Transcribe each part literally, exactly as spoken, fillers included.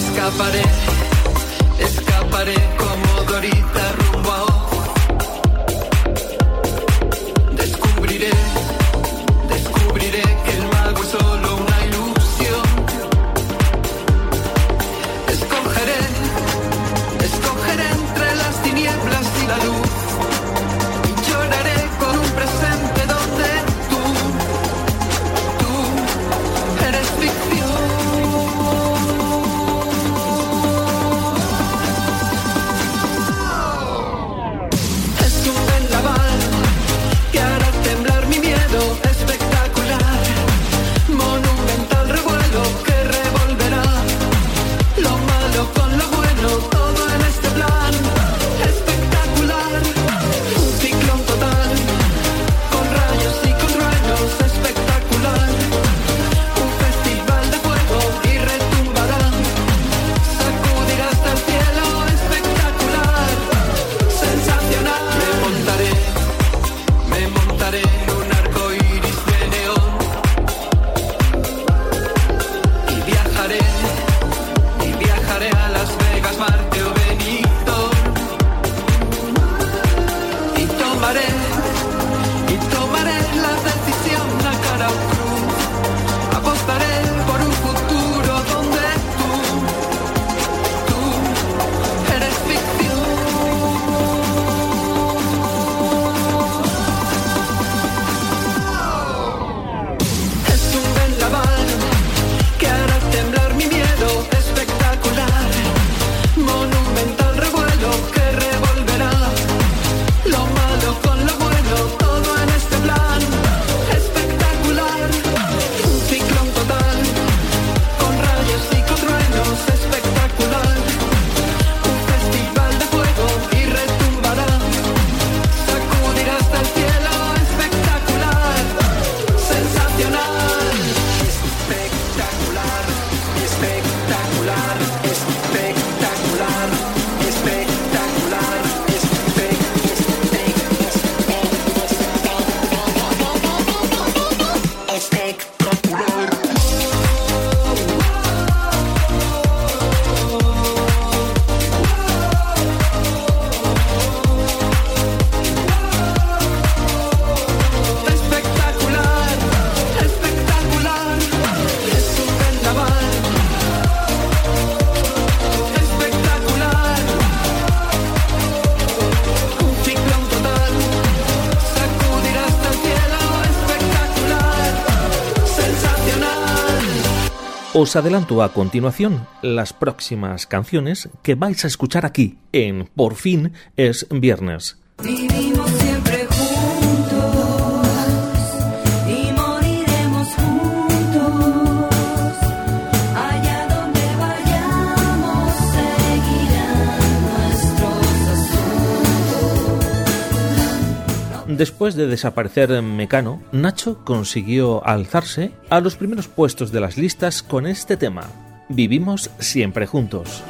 Escaparé, escaparé como Dorita rumbo a Oz. Descubriré, descubriré que el mago es solo una ilusión. Escogeré, escogeré entre las tinieblas y la luz. Y lloraré con un presente donde tú, tú eres ficción. Os adelanto a continuación las próximas canciones que vais a escuchar aquí en Por fin es viernes. Vivimos siempre juntos y moriremos juntos. Allá donde vayamos seguirán nuestros asuntos. Después de desaparecer Mecano, Nacho consiguió alzarse a los primeros puestos de las listas con este tema, Vivimos siempre juntos.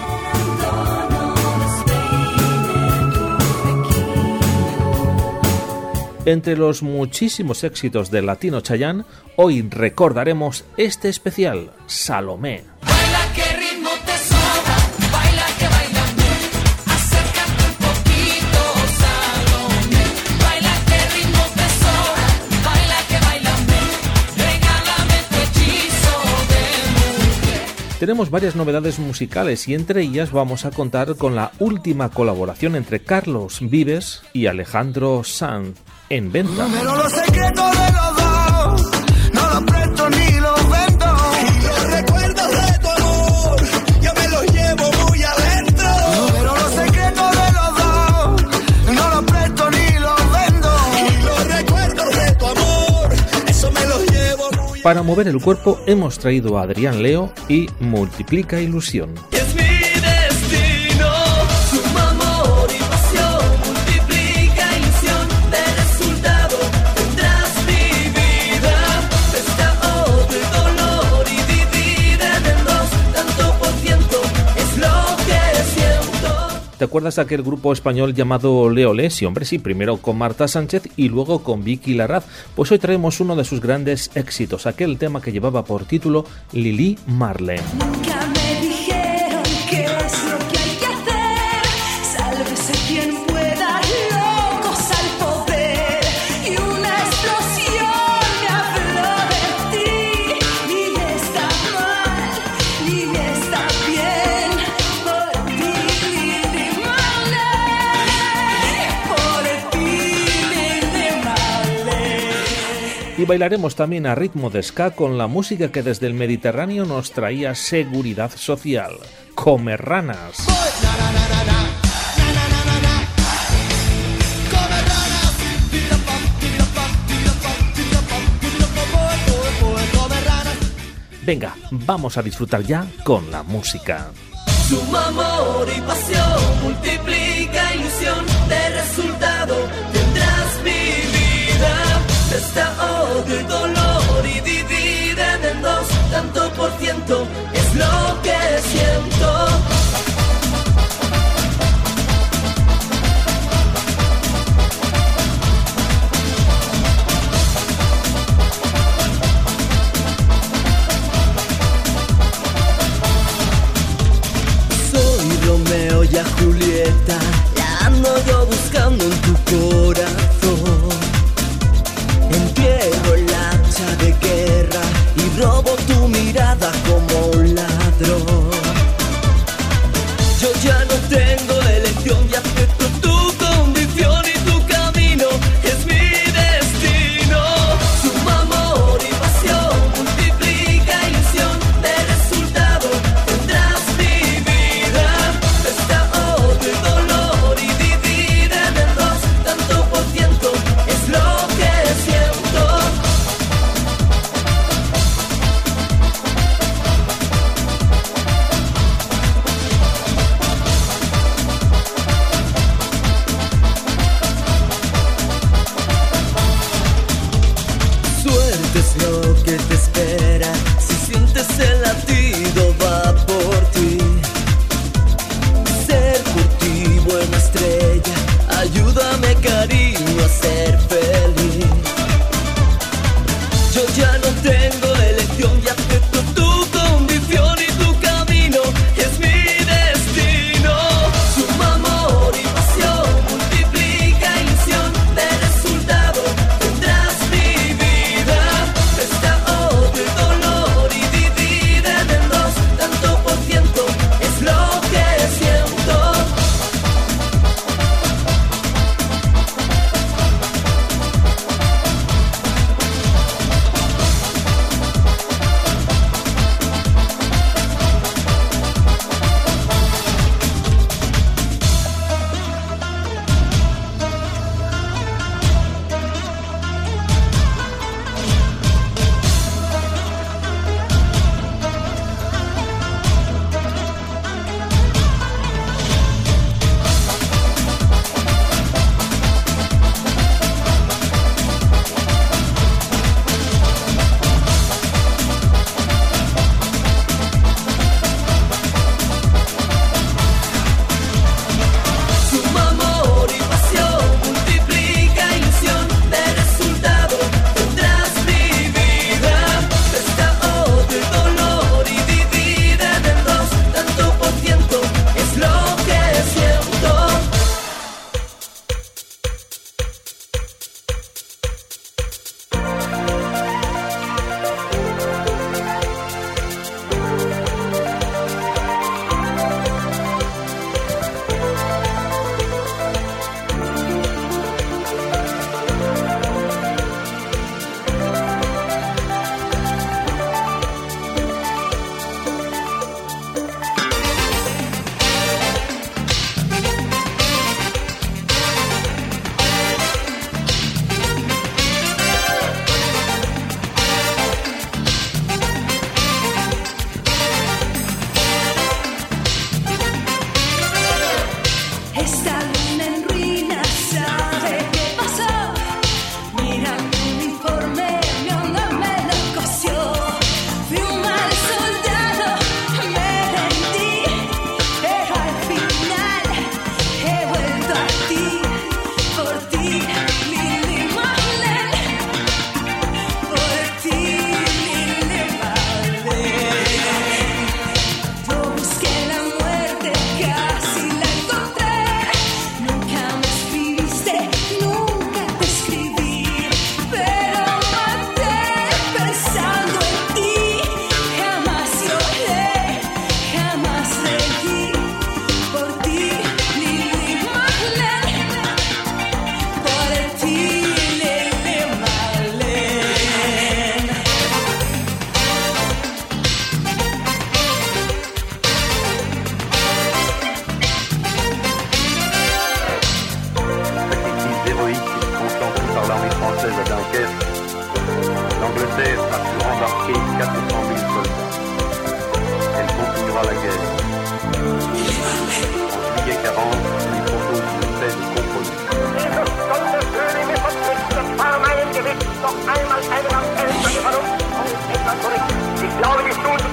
Entre los muchísimos éxitos del latino Chayanne, hoy recordaremos este especial, Salomé. Baila que ritmo te sobra, baila que bailame, acércate un poquito, Salomé. Baila que ritmo te sobra, baila que bailame, regálame tu hechizo de mujer. Tenemos varias novedades musicales y entre ellas vamos a contar con la última colaboración entre Carlos Vives y Alejandro Sanz. En venta. Pero los secretos de los dos no los presto ni los vendo. Y los recuerdos de tu amor yo me los llevo muy adentro. Pero los secretos de los dos no los presto ni los vendo. Y los recuerdos de tu amor eso me los llevo muy. Para mover el cuerpo hemos traído a Adrián Leo y Multiplica Ilusión. Es mi destino, suma amor y pasión, multiplica ilusión. ¿Te acuerdas de aquel grupo español llamado Leolé? Sí, hombre, sí, primero con Marta Sánchez y luego con Vicky Larraz. Pues hoy traemos uno de sus grandes éxitos, aquel tema que llevaba por título Lili Marlene. Nunca me dije bailaremos también a ritmo de ska con la música que desde el Mediterráneo nos traía seguridad social. Comer ranas. Venga, vamos a disfrutar ya con la música. Suma amor y pasión, multiplica ilusión, de resultado tendrás mi vida. Resta odio y dolor y divide en dos, tanto por ciento es lo que siento. Romeo y a Julieta, la ando yo buscando en tu corazón. Entierro el hacha de guerra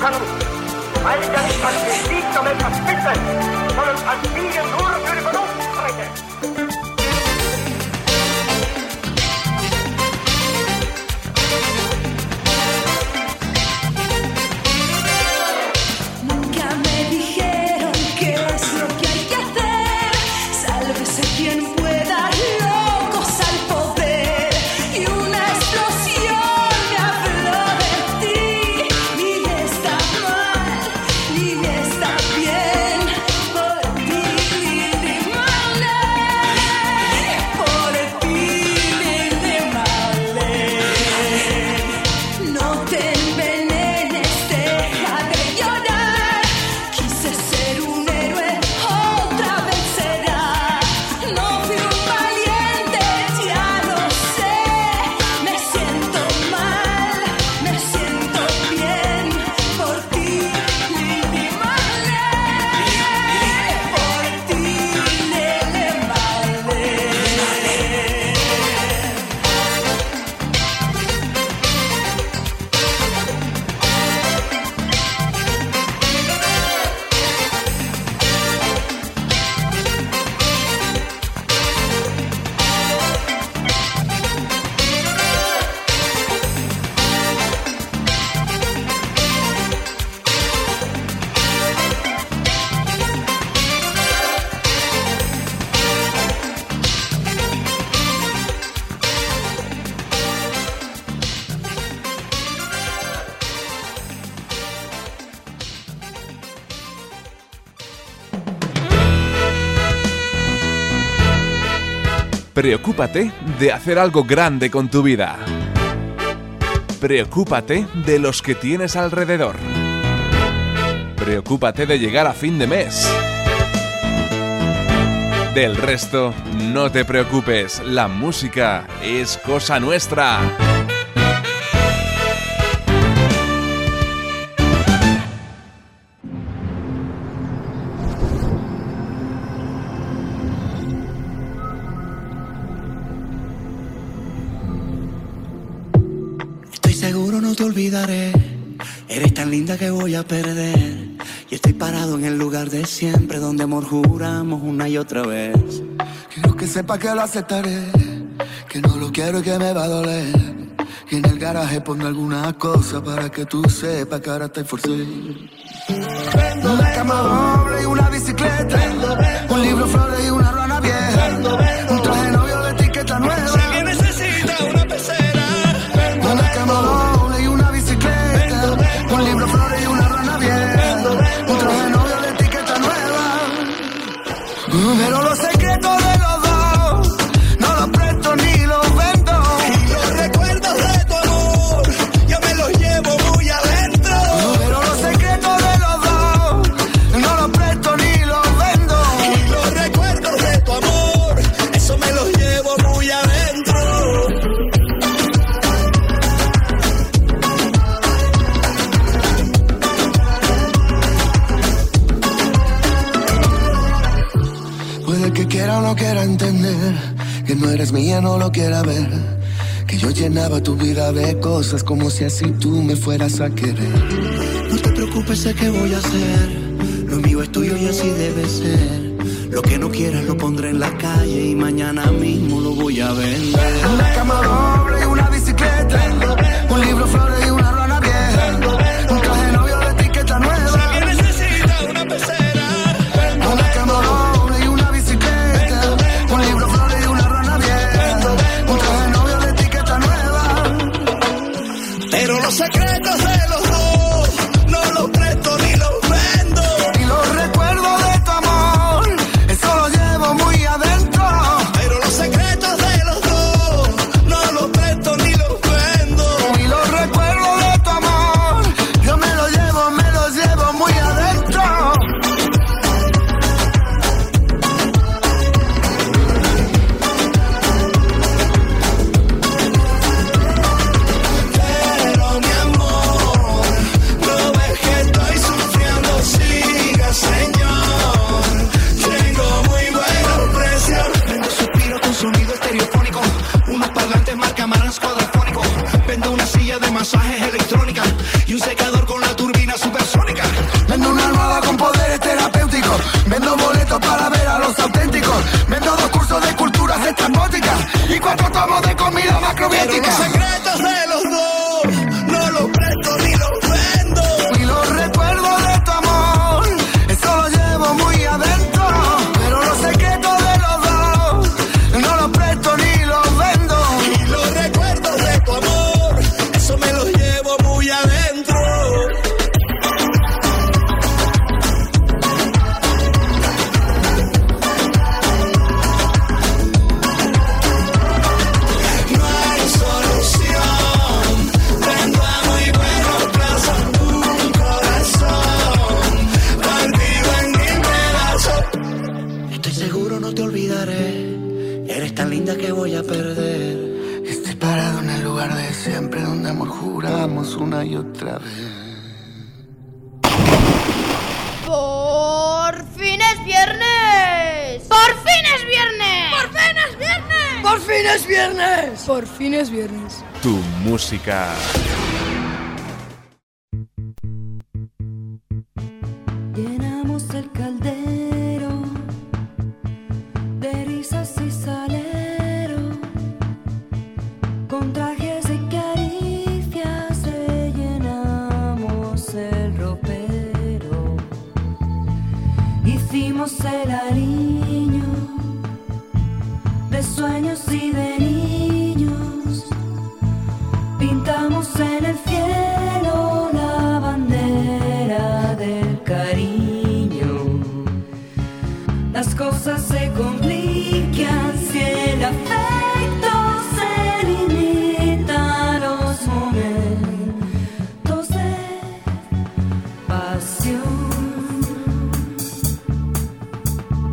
kann. Weil ich ja nicht was besiegt und etwas bitte, sondern als Siegen nur für die Vernunft spreche. Nunca me dijeron qué es lo que hay que hacer. Sálvese quien pueda, locos al poder. Y una explosión me habló de ti. Ni está mal, ni está bien. Por ti, Lili Marlene. Por ti, Lili Marlene. No te envenenes, deja de llorar. Quise ser un héroe, otra vez será. No fui un valiente, ya lo sé. Me siento mal, me siento bien. Por ti, Lili Marlene. Por ti, Lili Marlene. Preocúpate de hacer algo grande con tu vida. Preocúpate de los que tienes alrededor. Preocúpate de llegar a fin de mes. Del resto, no te preocupes, la música es cosa nuestra. Estoy seguro no te olvidaré. Eres tan linda que voy a perder. Y estoy parado en el lugar de siempre, donde amor juramos una y otra vez. Quiero que sepa que lo aceptaré, que no lo quiero y que me va a doler. Y en el garaje pongo alguna cosa para que tú sepas que ahora te forcé. Una cama doble y una bicicleta, un libro, flores y una rana vieja, un traje novio de etiqueta nueva. Si alguien necesita una pecera, Una cama doble y una bicicleta, un libro, flores y una rana vieja, un traje novio de etiqueta nueva. Pero los secretos de los dos no los presto ni los vendo. y los recuerdos de tu amor, yo me los llevo muy adentro. Pero los secretos de los dos no los presto ni los vendo. Y los recuerdos de tu amor, eso me los llevo muy adentro. Puede que quiera o no quiera entender, que no eres mía, no lo quiera ver, que yo llenaba tu vida de cosas como si así tú me fueras a querer. No te preocupes, sé qué voy a hacer. Lo mío es tuyo y así debe ser. Lo que no quieras lo pondré en la calle y mañana mismo lo voy a vender. Una cama doble y una bicicleta, un libro, flores y una rana vieja, un traje novio de etiqueta Si nueva. alguien necesita una pecera, Una cama doble y una bicicleta, un libro, flores y una rana vieja, un traje novio de etiqueta nueva. pero los secretos de los dos no los presto ni los vendo. Y los recuerdos de tu amor, eso lo llevo muy adentro. Pero los secretos de los dos no los presto ni los vendo. Y los recuerdos de tu amor, yo me los llevo, me los llevo muy adentro. Pero mi amor, una y otra vez. ¡Por fin es viernes! ¡Por fin es viernes! ¡Por fin es viernes! ¡Por fin es viernes! ¡Por fin es viernes! Tu música. Llenamos el caldero de risas y salero, con trajes y caricias rellenamos el ropero. Hicimos el aliño de sueños y de niños, pintamos en el cielo la bandera del cariño. Las cosas se complican si el afecto se limita a los momentos de pasión.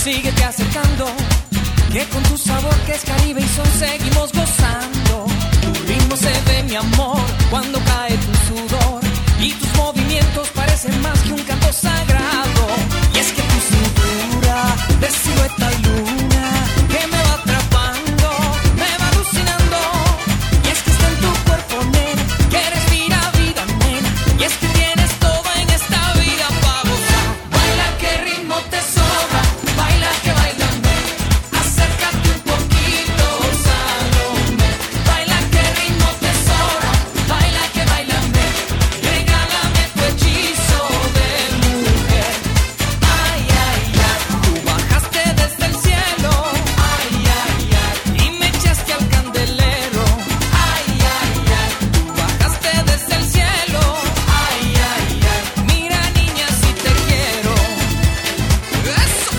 Síguete acercando, que con tu sabor que es Caribe y son seguimos gozando. Tu ritmo se ve, mi amor, cuando cae tu sudor y tus movimientos parecen más que un canto sagrado. Y es que tu cintura de silueta y luna que me va atrapando, me va alucinando. Y es que está en tu cuerpo, nena, que respira vida, nena. Y es que tienes todo en esta vida para gozar. Baila, que ritmo te sobra. Baila, que bailame. Acércate un poquito, Salomé. Baila, que ritmo te sobra. Baila, que bailame. Regálame tu hechizo de mujer. Ay, ay, ay. Tú bajaste desde el cielo. Ay, ay, ay. Y me echaste al candelero. Ay, ay, ay. Tú bajaste desde el cielo. Ay, ay, ay. Mira, niña, si te quiero. Eso.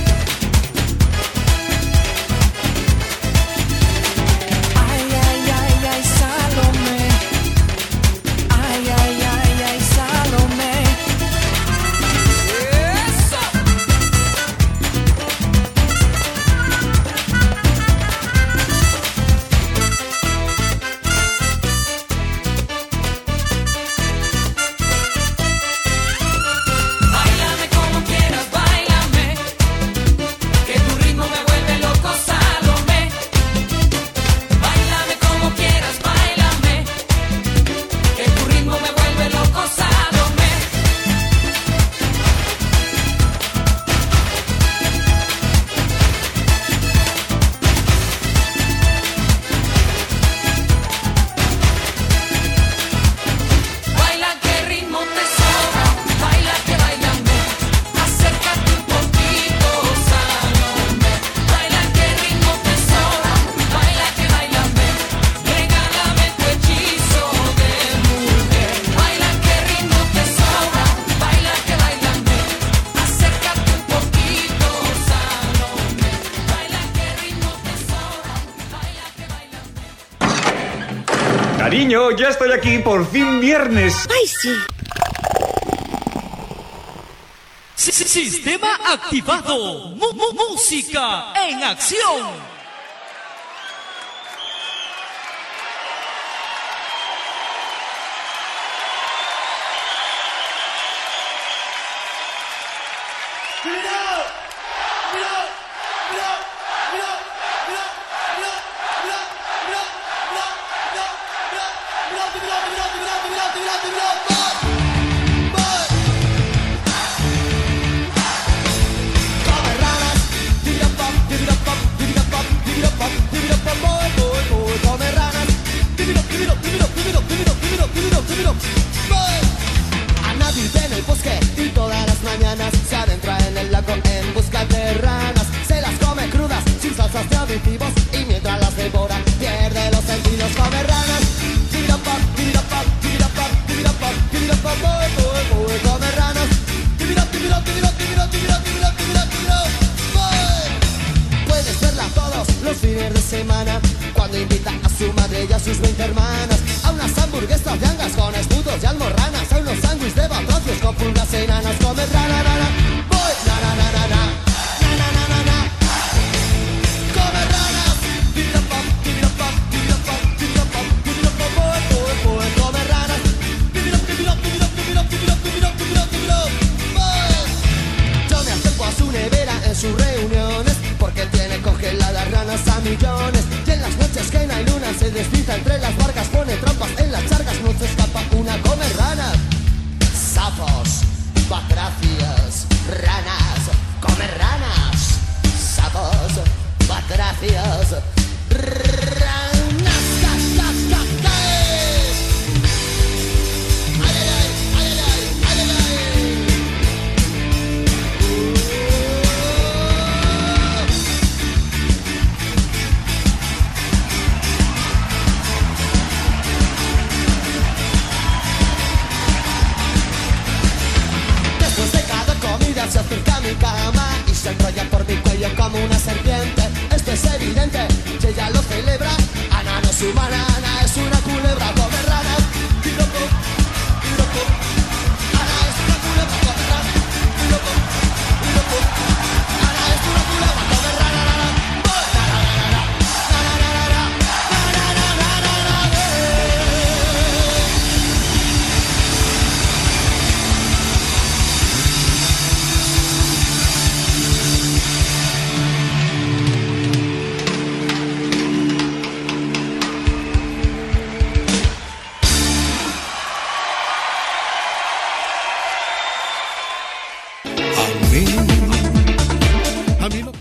Ay, ay, ay, ay, Salomé. Ay, ay, ay, ay, Salomé. Eso. Báilame como quieras, báilame, que tu ritmo me vuelve loco, Salomé. Báilame como quieras, báilame, que tu ritmo me vuelve loco, Salomé. Baila, que ritmo te sobra. Baila, que bailame. Acércate un poquito, Salomé. Baila, que ritmo te sobra. Baila, que bailame. Regálame tu hechizo de mujer. Baila, que ritmo te sobra. Baila, que bailame. Acércate un poquito, Salomé. Baila, que ritmo te sobra. Baila, que bailame. Cariño, ya estoy aquí, por fin viernes. ¡Ay, sí! Sistema activado. Mu- mu- música en acción. Ana vive en el bosque y todas las mañanas se adentra en el lago en busca de ranas. Se las come crudas, sin salsas de aditivos, y mientras las devora pierde los sentidos. Come ranas. Tirirapap, tirirapap, tirirapap, tirirapap, tirirapap, boy, boy, boy. Come ranas. Tirirap, tirirap, tirirap, tirirap, tirirap, tirirap, tirirap, tirirap, boy. Puedes verla todos los fines de semana cuando invita a su madre y a sus veinte hermanas a unas hamburguesas de angas con escudos y almorranas, a unos sándwiches de batracios con pulgas enanas. Come rana, rana, boy, na, na, na, na, na, na, na, na, na, na. Come ranas. Tirirapap, tirirapap, tirirapap, tirirapap, tirirapap, boy, boy, boy. Come ranas. Tirirap, tirirap, tirirap, tirirap, tirirap, tirirap, tirirap, tirirap, boy. Yo me acerco a su nevera en sus reuniones porque tiene congeladas ranas a millones. Y en las noches que no hay luna se desliza entre las barcas, pone trampas en las charcas, no se escapa una. Come rana. Sapos, batracios, ranas. Come ranas. Sapos, batracios, ranas. Cas, cas, cas, cas. Ay, ay, ay, ay, ay, ay, ay, ay. Después de cada comida se acerca a mi cama y se enrolla por mi cuello como una serpiente. Esto es evidente, si ella lo celebra. Ana no es humana, Ana es una culebra. Come ranas. Tiropo, tiropo. Ana es una culebra. Come ranas. Tiropo, tiropo. Ana es una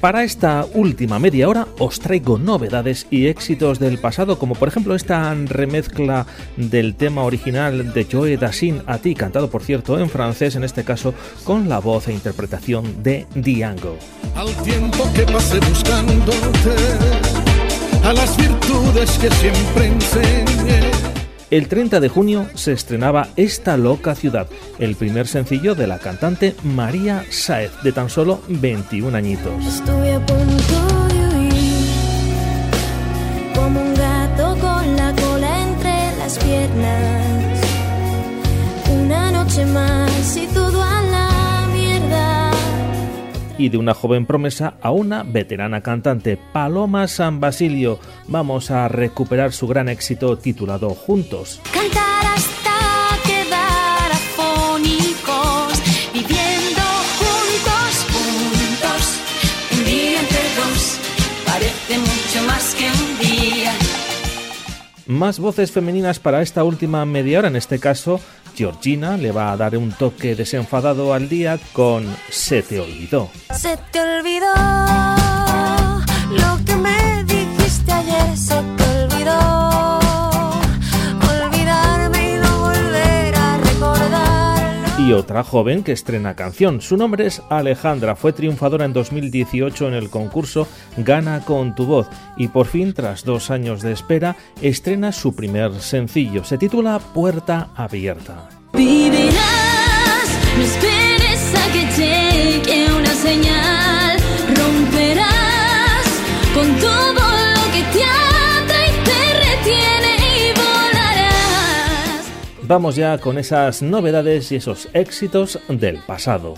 Para esta última media hora os traigo novedades y éxitos del pasado, como por ejemplo esta remezcla del tema original de Joe Dassin, A ti, cantado por cierto en francés, en este caso con la voz e interpretación de Django. Al tiempo que pasé buscándote, a las virtudes que siempre enseñé. El treinta de junio se estrenaba Esta loca ciudad, el primer sencillo de la cantante María Sáez, de tan solo veintiún añitos. Estuve a punto de huir, como un gato con la cola entre las piernas. Una noche más y todo a la mierda. Y de una joven promesa a una veterana cantante, Paloma San Basilio. Vamos a recuperar su gran éxito titulado Juntos. Cantar hasta quedar afónicos, viviendo juntos, juntos. Un día entre dos parece mucho más que un día. Más voces femeninas para esta última media hora, en este caso Georgina le va a dar un toque desenfadado al día con Se te olvidó. Se te olvidó lo que me dijiste ayer, se te olvidó olvidarme y no volver a recordarlo. Y otra joven que estrena canción, su nombre es Alejandra, fue triunfadora en dos mil dieciocho en el concurso Gana con tu voz y por fin, tras dos años de espera, estrena su primer sencillo, se titula Puerta Abierta. Vivirás, no esperes a que llegue una señal, romperás con todo lo que te ata y te retiene y volarás. Vamos ya con esas novedades y esos éxitos del pasado.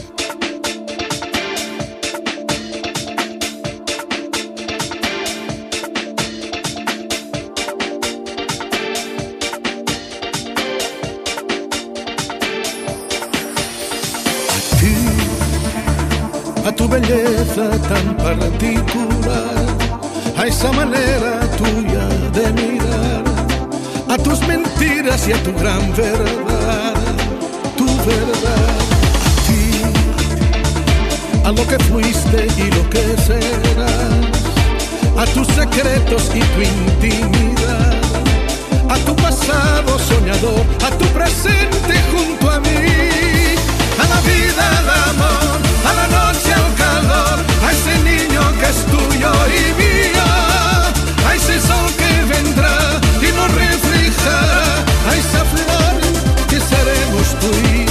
A tu belleza tan particular, a esa manera tuya de mirar, a tus mentiras y a tu gran verdad, tu verdad, a ti, a lo que fuiste y lo que serás, a tus secretos y tu intimidad, a tu pasado soñador, a tu presente junto a mí, a la vida, al amor, a la noche, al calor, a ese niño que es tuyo y mío, a ese sol que vendrá y nos reflejará, a esa flor que seremos tú y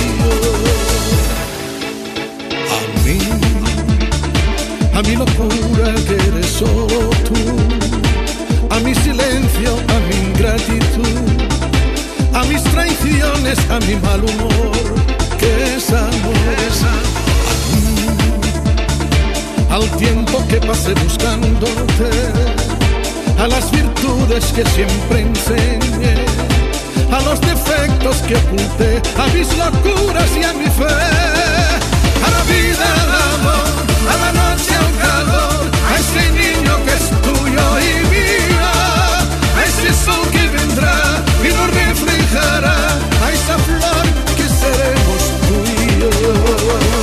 yo. A mí, a mi locura que eres solo tú, a mi silencio, a mi ingratitud, a mis traiciones, a mi mal humor, que es amor. Al tiempo que pasé buscándote, a las virtudes que siempre enseñé, a los defectos que oculté, a mis locuras y a mi fe, a la vida, al amor, a la noche, al calor, a ese niño que es tuyo y mío, a ese sol que vendrá y nos reflejará, a esa flor que seremos tú y yo.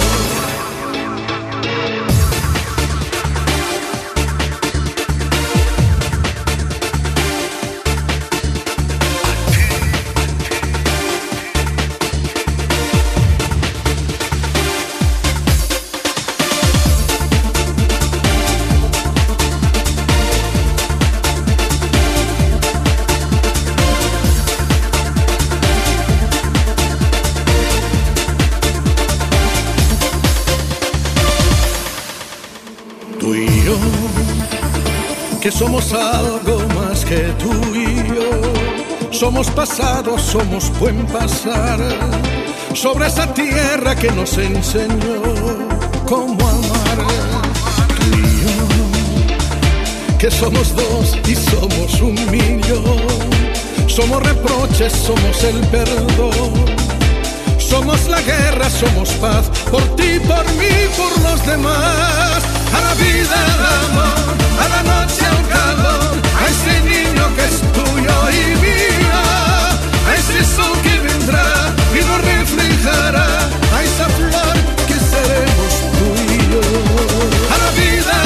Que somos algo más que tú y yo, somos pasado, somos buen pasar, sobre esa tierra que nos enseñó cómo amar. Tú y yo, que somos dos y somos un millón, somos reproches, somos el perdón, somos la guerra, somos paz, por ti, por mí, por los demás, a la vida, al amor, a la noche, al calor, a ese niño que es tuyo y mío, a ese sol que vendrá y nos reflejará, a esa flor que seremos tú y yo, a la vida,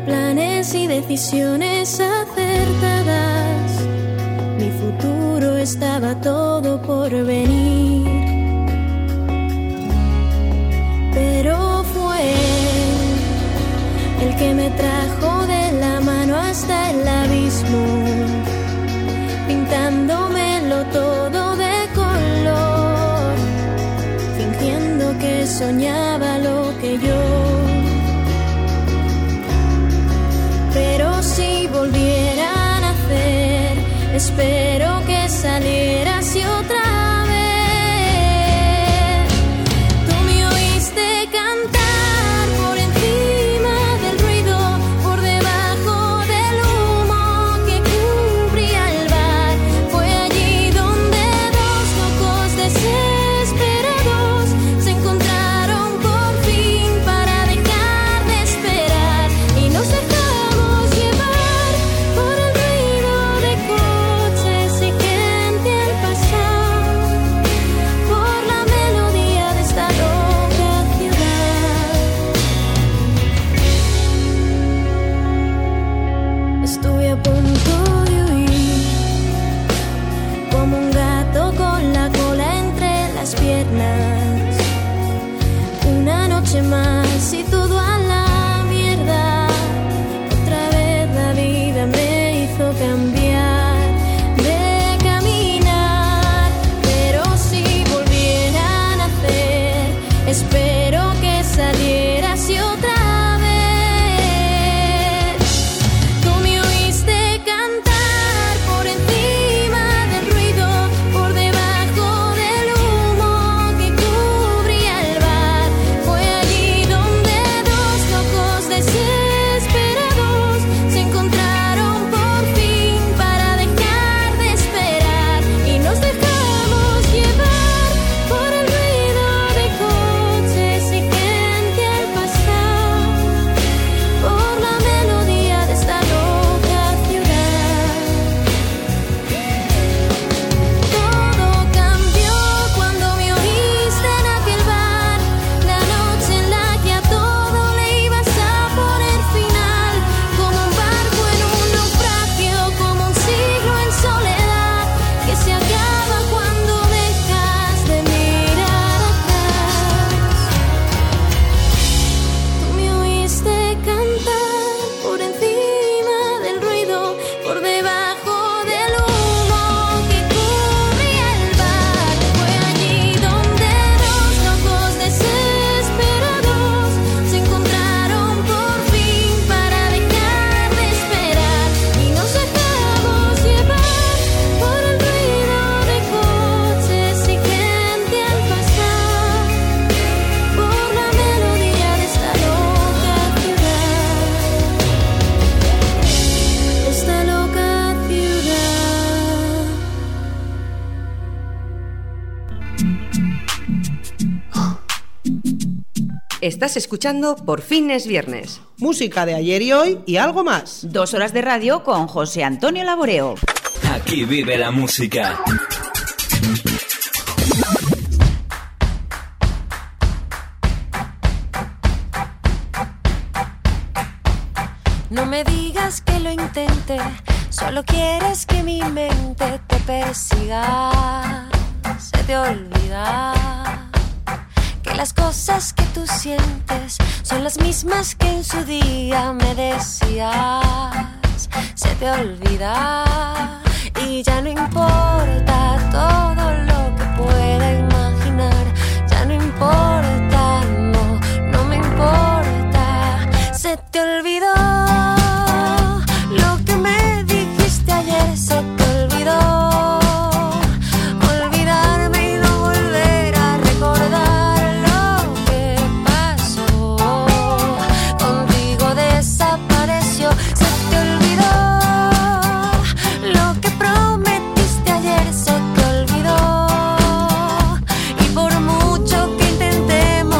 planes y decisiones acertadas. Mi futuro estaba todo por venir. Pero fue el que me trajo de la mano hasta el abismo, pintándomelo todo de color, fingiendo que soñaba lo que yo. Pero si volviera a nacer, espero que saliera así otra vez. Tú me oíste cantar por encima del ruido, por debajo del humo que cubría el bar. Fue allí donde dos locos desesperados se encontraron por fin para dejar de esperar. Y nos dejamos llevar por el ruido de coches y gente al pasar, por la melodía de esta loca ciudad. Estuve a punto de huir, como un gato con la cola entre las piernas. Una noche más y todo a la mierda. Otra vez la vida me hizo cambiar de caminar. Pero si volviera a nacer, espero que saliera así otra vez. Tú me oíste cantar por encima del ruido, por debajo del humo que cubría el bar. Fue allí donde dos locos desesperados se encontraron por fin para dejar de esperar. Y nos dejamos llevar por el ruido de coches y gente al pasar, por la melodía de esta loca ciudad. Todo cambió cuando me oíste en aquel bar, la noche en la que a todo le ibas a poner final. Como un barco en un naufragio, como un siglo en soledad, que se acaba cuando dejas de mirar atrás. Tú me oíste cantar por encima del ruido, por debajo del humo que cubría el bar. Fue allí donde dos locos desesperados se encontraron por fin para dejar de esperar. Y nos dejamos llevar por el ruido de coches y gente al pasar, por la melodía de esta loca ciudad. Esta loca ciudad. Estás escuchando Por fin es viernes. Música de ayer y hoy y algo más. Dos horas de radio con José Antonio Laboreo. Aquí vive la música. No me digas que lo intente, solo quieres que mi mente te persiga. Se te olvida que las cosas que tú sientes son las mismas que en su día me decías. Se te olvida y ya no importa todo lo que pueda imaginar. Ya no importa, no, no me importa. Se te olvidó lo que me dijiste ayer, se te olvidó. Olvidarme y no volver a recordar lo que pasó. Contigo desapareció. Se te olvidó lo que prometiste ayer, se te olvidó. Y por mucho que intentemos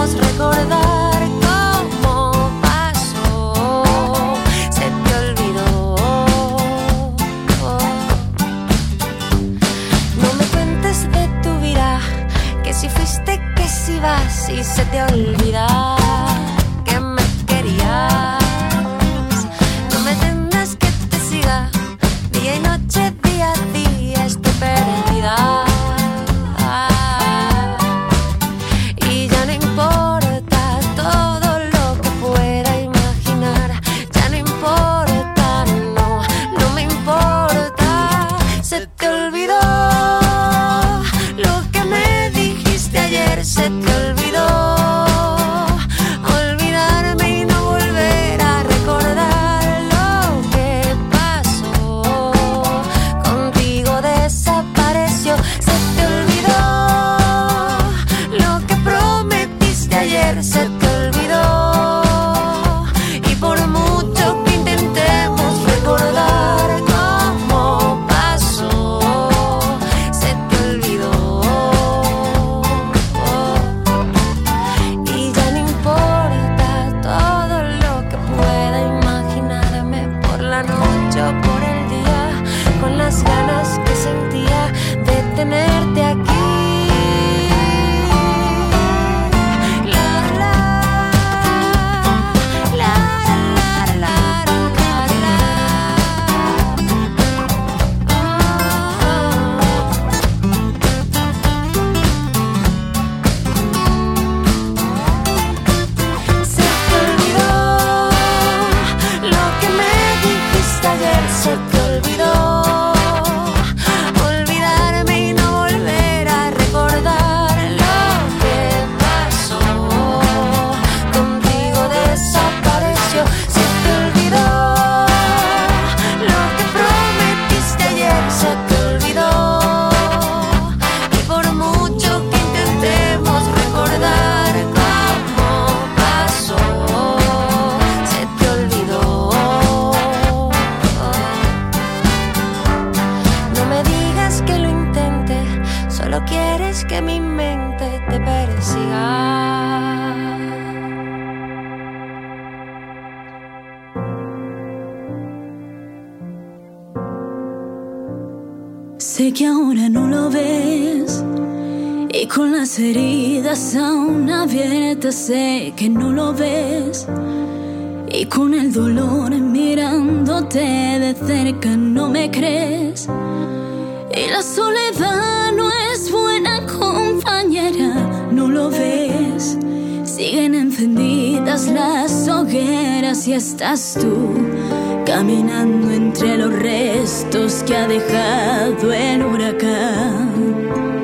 Sé que ahora no lo ves y con las heridas aún abiertas sé que no lo ves y con el dolor mirándote de cerca no me crees y la soledad no es buena compañera, no lo ves. Siguen encendidas las hogueras y estás tú caminando entre los restos que ha dejado el huracán.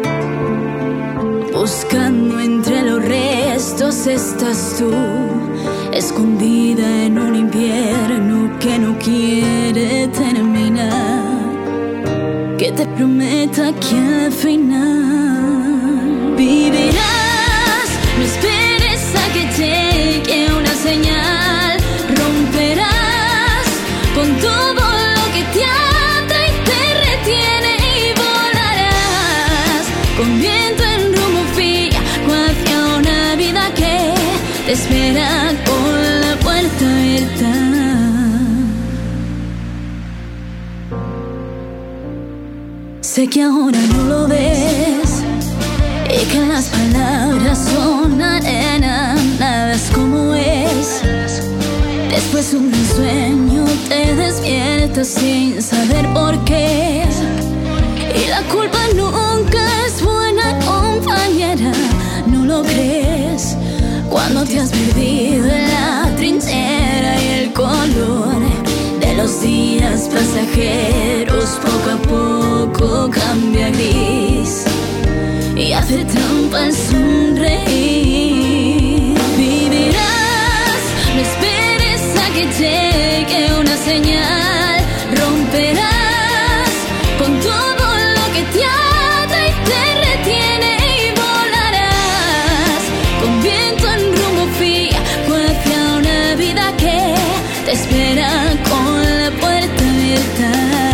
Buscando entre los restos estás tú, escondida en un invierno que no quiere terminar. Que te prometa que al final vivirás, no esperes a que llegue una señal, romperás con todo lo que te ata y te retiene y volarás con viento en rumbo fijo hacia una vida que te espera con la puerta abierta. Sé que ahora no lo ves y que las palabras son arena, nada es como es. Después un sueño te despiertas sin saber por qué y la culpa nunca es buena compañera, no lo crees. Cuando te has perdido en la trinchera y el color de los días pasajeros poco a poco cambia gris y hace trampa al sonreír. Vivirás, no esperes a que llegue una señal, romperás con todo lo que te ata y te retiene y volarás con viento en rumbo fijo hacia una vida que te espera con la puerta abierta.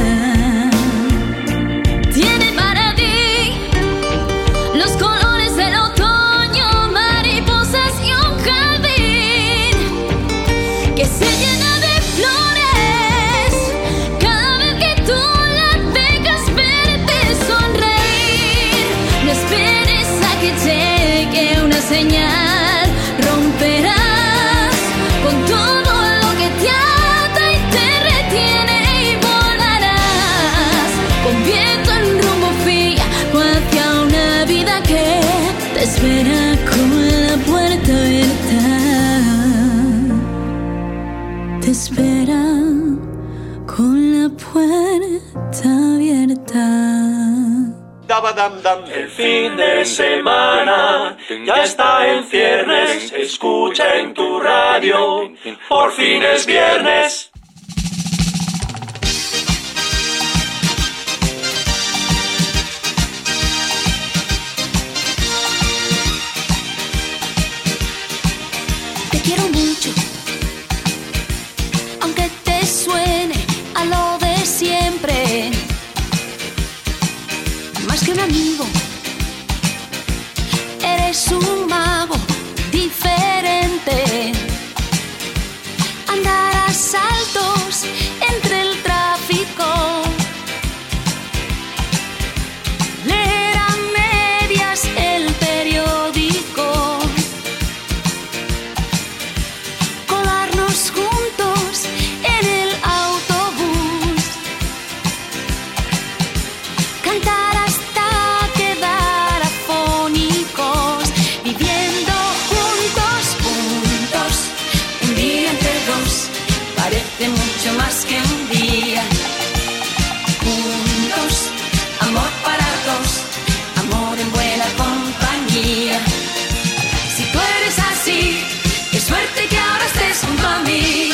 Tiene para ti los colores del otoño, mariposas y un jardín que se llena de flores cada vez que tú la dejas verte sonreír. No esperes a que llegue una señal, romperás con todo lo que te ata y te retiene y volarás con viento en rumbo fijo hacia una vida que te espera con la puerta abierta. Te espera con la puerta abierta. El fin de semana ya está en ciernes. Escucha en tu radio, por fin es viernes. Te quiero mucho, aunque te suene a lo de siempre. Más que un amigo, eres un mago diferente. Andar a saltos entre el tráfico, leer a medias el periódico, colarnos juntos en el autobús, cantar hasta quedar afónicos, viviendo juntos, juntos, un día entre dos, parece mucho más que un día. Juntos, amor para dos, amor en buena compañía. Si tú eres así, qué suerte que ahora estés junto a mí.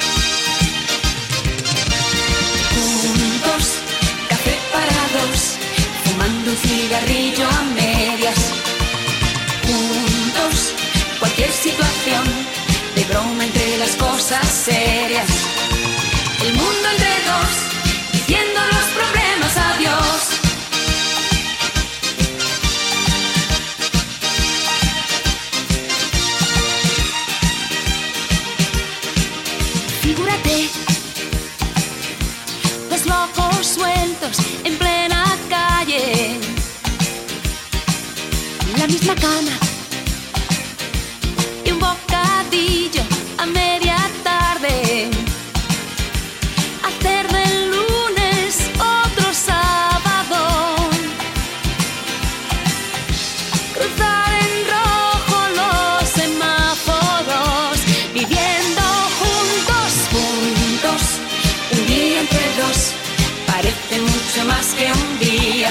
Juntos, café para dos, fumando un cigarrillo a medias. Juntos, cualquier situación, de broma entre las cosas serias. El mundo entre dos, diciendo los problemas adiós. Figúrate, dos locos sueltos en plena calle. la cama y un bocadillo a media tarde. Hacer del lunes otro sábado. Cruzar en rojo los semáforos. Viviendo juntos, juntos. Un día entre dos parece mucho más que un día.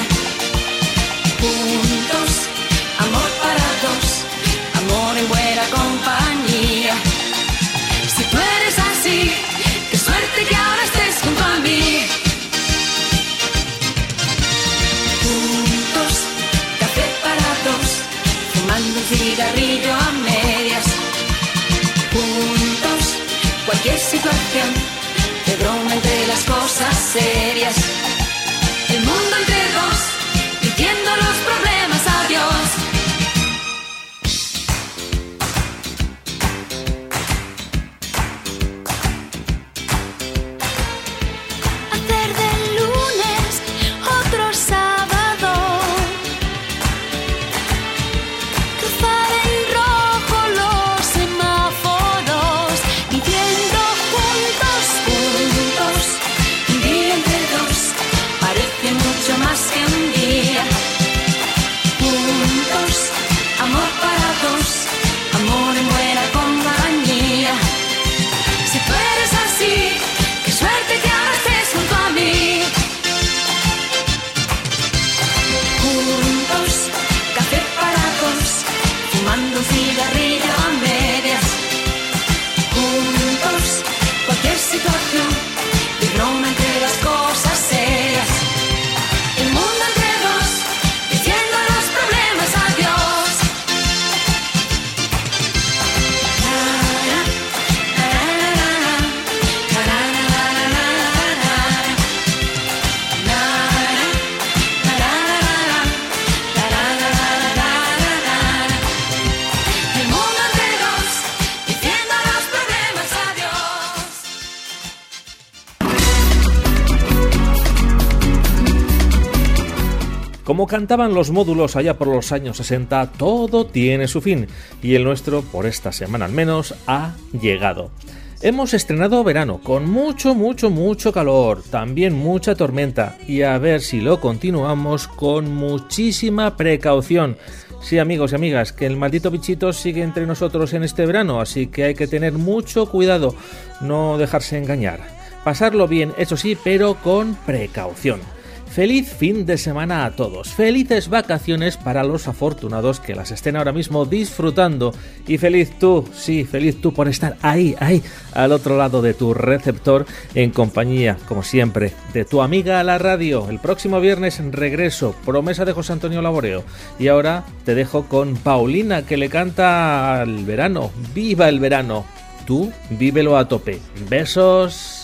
Juntos, amor para dos, amor en buena compañía. Si tú eres así, qué suerte que ahora estés junto a mí. Juntos, café para dos, fumando un cigarrillo a medias. Juntos, cualquier situación, de broma entre las cosas serias. El mundo entre dos, diciendo los problemas a Dios. Hacer del lunes otro sábado. Cruzar en rojo los semáforos. Viviendo juntos, juntos. Un día entre dos parece mucho más que un día. Juntos, amor para dos, amor en buena compañía. Si tú eres así, qué suerte que ahora estés junto a mí. Juntos, café para dos, fumando un cigarrillo a medias. Juntos, cualquier situación, de broma entre las cosas serias. El mundo entre dos, diciendo los problemas a Dios. La, la, la, la, la, la, la, la, la, la, la, la, la, la, la, la. El mundo entre dos, diciendo los problemas a Dios. Como cantaban los Módulos allá por los años sesenta, todo tiene su fin, y el nuestro, por esta semana al menos, ha llegado. Hemos estrenado verano, con mucho, mucho, mucho calor, también mucha tormenta, y a ver si lo continuamos con muchísima precaución. Sí, amigos y amigas, que el maldito bichito sigue entre nosotros en este verano, así que hay que tener mucho cuidado, no dejarse engañar. Pasarlo bien, eso sí, pero con precaución. Feliz fin de semana a todos, felices vacaciones para los afortunados que las estén ahora mismo disfrutando, y feliz tú, sí, feliz tú por estar ahí, ahí, al otro lado de tu receptor, en compañía, como siempre, de tu amiga la radio. El próximo viernes en regreso, promesa de José Antonio Laboreo, y ahora te dejo con Paulina, que le canta al verano. ¡Viva el verano! Tú vívelo a tope. Besos.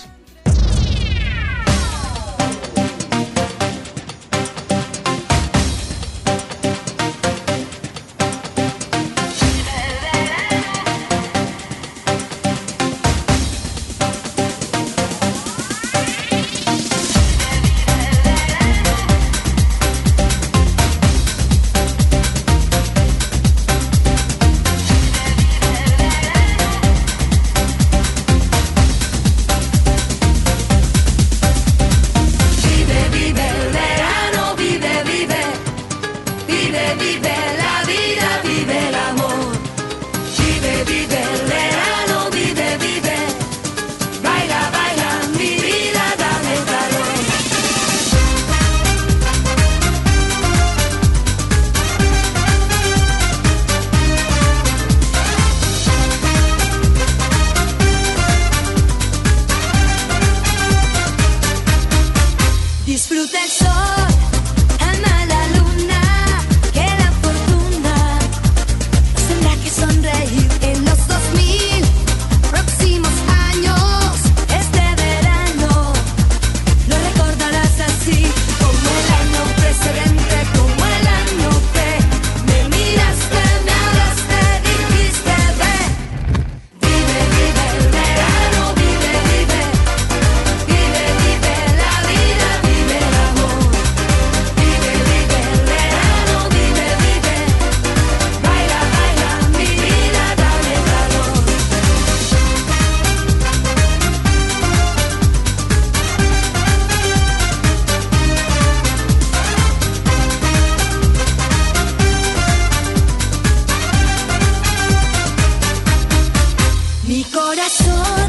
Mi corazón